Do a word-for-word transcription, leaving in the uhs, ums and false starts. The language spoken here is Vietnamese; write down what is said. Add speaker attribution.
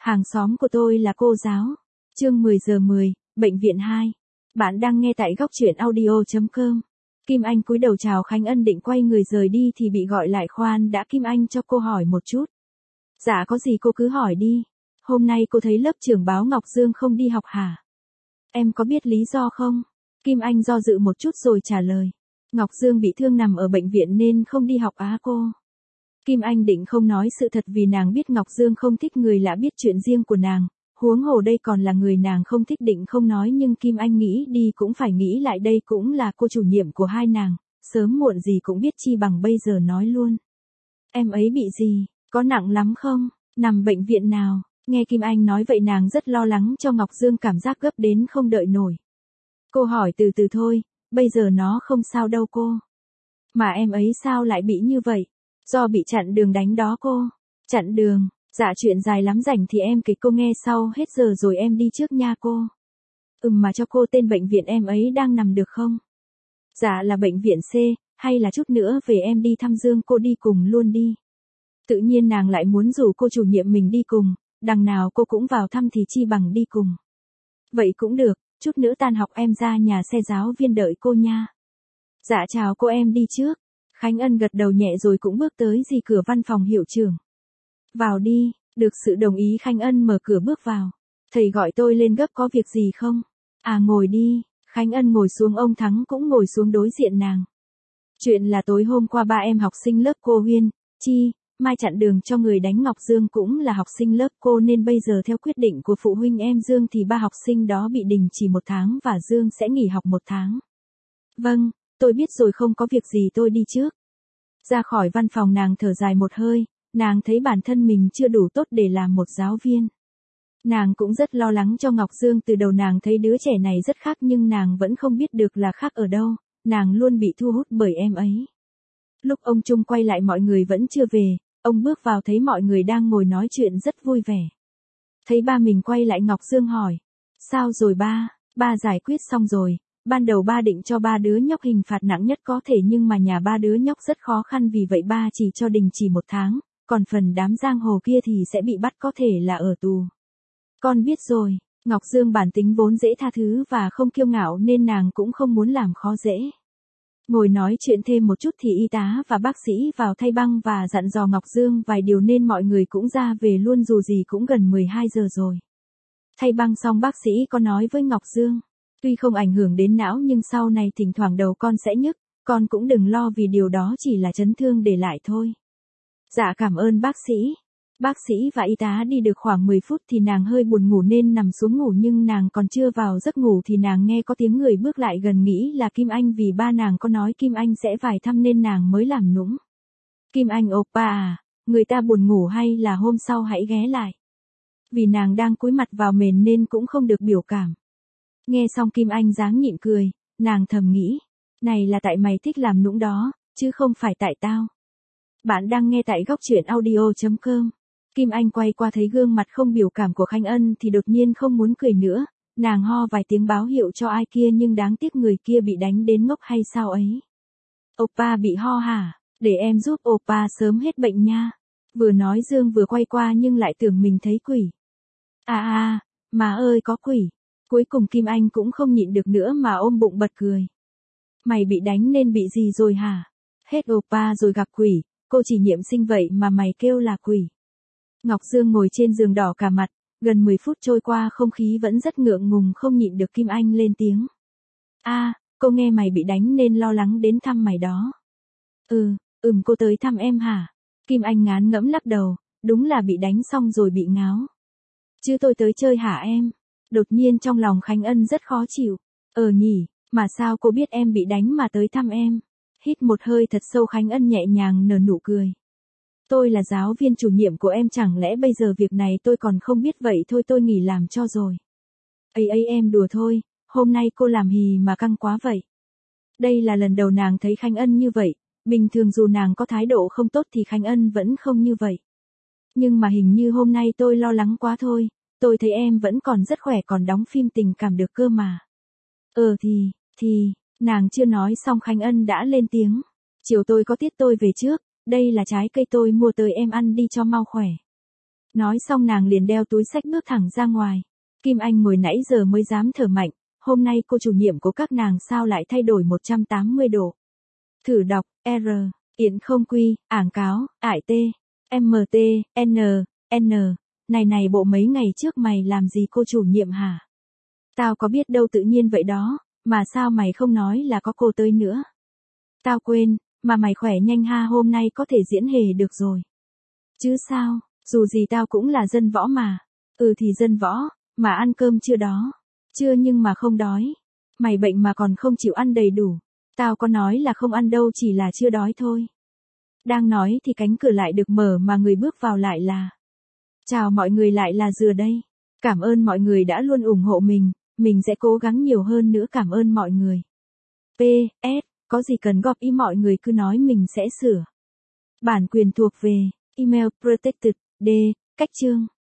Speaker 1: Hàng xóm của tôi là cô giáo. Chương mười giờ mười, bệnh viện hai. Bạn đang nghe tại góc truyện audio chấm com. Kim Anh cúi đầu chào Khánh Ân định quay người rời đi thì bị gọi lại. Khoan đã, Kim Anh cho cô hỏi một chút. Dạ có gì cô cứ hỏi đi. Hôm nay cô thấy lớp trưởng báo Ngọc Dương không đi học hả? Em có biết lý do không? Kim Anh do dự một chút rồi trả lời. Ngọc Dương bị thương nằm ở bệnh viện nên không đi học á cô. Kim Anh định không nói sự thật vì nàng biết Ngọc Dương không thích người lạ biết chuyện riêng của nàng, huống hồ đây còn là người nàng không thích, định không nói, nhưng Kim Anh nghĩ đi cũng phải nghĩ lại, đây cũng là cô chủ nhiệm của hai nàng, sớm muộn gì cũng biết, chi bằng bây giờ nói luôn. Em ấy bị gì, có nặng lắm không, nằm bệnh viện nào? Nghe Kim Anh nói vậy nàng rất lo lắng cho Ngọc Dương, cảm giác gấp đến không đợi nổi. Cô hỏi từ từ thôi, bây giờ nó không sao đâu cô. Mà em ấy sao lại bị như vậy? Do bị chặn đường đánh đó cô. Chặn đường, dạ chuyện dài lắm, rảnh thì em kể cô nghe sau, hết giờ rồi em đi trước nha cô. Ừm, mà cho cô tên bệnh viện em ấy đang nằm được không? Dạ là bệnh viện C, hay là chút nữa về em đi thăm Dương cô đi cùng luôn đi. Tự nhiên nàng lại muốn rủ cô chủ nhiệm mình đi cùng, đằng nào cô cũng vào thăm thì chi bằng đi cùng. Vậy cũng được, chút nữa tan học em ra nhà xe giáo viên đợi cô nha. Dạ chào cô, em đi trước. Khánh Ân gật đầu nhẹ rồi cũng bước tới dì cửa văn phòng hiệu trưởng. Vào đi, được sự đồng ý Khánh Ân mở cửa bước vào. Thầy gọi tôi lên gấp, có việc gì không? À ngồi đi, Khánh Ân ngồi xuống, ông Thắng cũng ngồi xuống đối diện nàng. Chuyện là tối hôm qua ba em học sinh lớp cô Huyên, Chi, Mai chặn đường cho người đánh Ngọc Dương cũng là học sinh lớp cô, nên bây giờ theo quyết định của phụ huynh em Dương thì ba học sinh đó bị đình chỉ một tháng và Dương sẽ nghỉ học một tháng. Vâng, tôi biết rồi, không có việc gì, tôi đi trước. Ra khỏi văn phòng nàng thở dài một hơi, nàng thấy bản thân mình chưa đủ tốt để làm một giáo viên. Nàng cũng rất lo lắng cho Ngọc Dương, từ đầu nàng thấy đứa trẻ này rất khác nhưng nàng vẫn không biết được là khác ở đâu, nàng luôn bị thu hút bởi em ấy. Lúc ông Trung quay lại mọi người vẫn chưa về, ông bước vào thấy mọi người đang ngồi nói chuyện rất vui vẻ. Thấy ba mình quay lại, Ngọc Dương hỏi, sao rồi ba? Ba giải quyết xong rồi. Ban đầu ba định cho ba đứa nhóc hình phạt nặng nhất có thể nhưng mà nhà ba đứa nhóc rất khó khăn, vì vậy ba chỉ cho đình chỉ một tháng, còn phần đám giang hồ kia thì sẽ bị bắt, có thể là ở tù. Con biết rồi. Ngọc Dương bản tính vốn dễ tha thứ và không kiêu ngạo nên nàng cũng không muốn làm khó dễ. Ngồi nói chuyện thêm một chút thì y tá và bác sĩ vào thay băng và dặn dò Ngọc Dương vài điều nên mọi người cũng ra về luôn, dù gì cũng gần mười hai giờ rồi. Thay băng xong bác sĩ có nói với Ngọc Dương. Tuy không ảnh hưởng đến não nhưng sau này thỉnh thoảng đầu con sẽ nhức, con cũng đừng lo vì điều đó chỉ là chấn thương để lại thôi. Dạ cảm ơn bác sĩ. Bác sĩ và y tá đi được khoảng mười phút thì nàng hơi buồn ngủ nên nằm xuống ngủ, nhưng nàng còn chưa vào giấc ngủ thì nàng nghe có tiếng người bước lại gần, nghĩ là Kim Anh vì ba nàng có nói Kim Anh sẽ vài thăm nên nàng mới làm nũng. Kim Anh oppa à, người ta buồn ngủ hay là hôm sau hãy ghé lại. Vì nàng đang cúi mặt vào mền nên cũng không được biểu cảm. Nghe xong Kim Anh dáng nhịn cười, nàng thầm nghĩ, này là tại mày thích làm nũng đó, chứ không phải tại tao. Bạn đang nghe tại góc truyện audio chấm com. Kim Anh quay qua thấy gương mặt không biểu cảm của Khánh Ân thì đột nhiên không muốn cười nữa, nàng ho vài tiếng báo hiệu cho ai kia nhưng đáng tiếc người kia bị đánh đến ngốc hay sao ấy. Oppa bị ho hả? Để em giúp Oppa sớm hết bệnh nha. Vừa nói Dương vừa quay qua nhưng lại tưởng mình thấy quỷ. À à, má ơi có quỷ. Cuối cùng Kim Anh cũng không nhịn được nữa mà ôm bụng bật cười. Mày bị đánh nên bị gì rồi hả? Hết Oppa rồi gặp quỷ, cô chỉ nhiệm sinh vậy mà mày kêu là quỷ. Ngọc Dương ngồi trên giường đỏ cả mặt, gần mười phút trôi qua không khí vẫn rất ngượng ngùng, không nhịn được Kim Anh lên tiếng. A, à, cô nghe mày bị đánh nên lo lắng đến thăm mày đó. Ừ, ừm cô tới thăm em hả? Kim Anh ngán ngẫm lắc đầu, đúng là bị đánh xong rồi bị ngáo. Chứ tôi tới chơi hả em? Đột nhiên trong lòng Khánh Ân rất khó chịu. Ờ nhỉ, mà sao cô biết em bị đánh mà tới thăm em? Hít một hơi thật sâu Khánh Ân nhẹ nhàng nở nụ cười. Tôi là giáo viên chủ nhiệm của em, chẳng lẽ bây giờ việc này tôi còn không biết, vậy thôi tôi nghỉ làm cho rồi. Ấy ấy em đùa thôi, hôm nay cô làm hì mà căng quá vậy. Đây là lần đầu nàng thấy Khánh Ân như vậy, bình thường dù nàng có thái độ không tốt thì Khánh Ân vẫn không như vậy. Nhưng mà hình như hôm nay tôi lo lắng quá thôi, tôi thấy em vẫn còn rất khỏe, còn đóng phim tình cảm được cơ mà. Ờ thì, thì, nàng chưa nói xong Khánh Ân đã lên tiếng. Chiều tôi có tiết tôi về trước. Đây là trái cây tôi mua tới em ăn đi cho mau khỏe. Nói xong nàng liền đeo túi xách bước thẳng ra ngoài. Kim Anh ngồi nãy giờ mới dám thở mạnh, hôm nay cô chủ nhiệm của các nàng sao lại thay đổi một trăm tám mươi độ. Thử đọc, R, Yển không quy, ảng cáo, ải T, M T, N, N, này này bộ mấy ngày trước mày làm gì cô chủ nhiệm hả? Tao có biết đâu tự nhiên vậy đó, mà sao mày không nói là có cô tới nữa? Tao quên, mà mày khỏe nhanh ha, hôm nay có thể diễn hề được rồi. Chứ sao, dù gì tao cũng là dân võ mà. Ừ thì dân võ, mà ăn cơm chưa đó? Chưa nhưng mà không đói. Mày bệnh mà còn không chịu ăn đầy đủ. Tao có nói là không ăn đâu, chỉ là chưa đói thôi. Đang nói thì cánh cửa lại được mở mà người bước vào lại là. Chào mọi người, lại là Dừa đây. Cảm ơn mọi người đã luôn ủng hộ mình, mình sẽ cố gắng nhiều hơn nữa, cảm ơn mọi người. P S Có gì cần góp ý mọi người cứ nói mình sẽ sửa. Bản quyền thuộc về Email Protected. D. Cách chương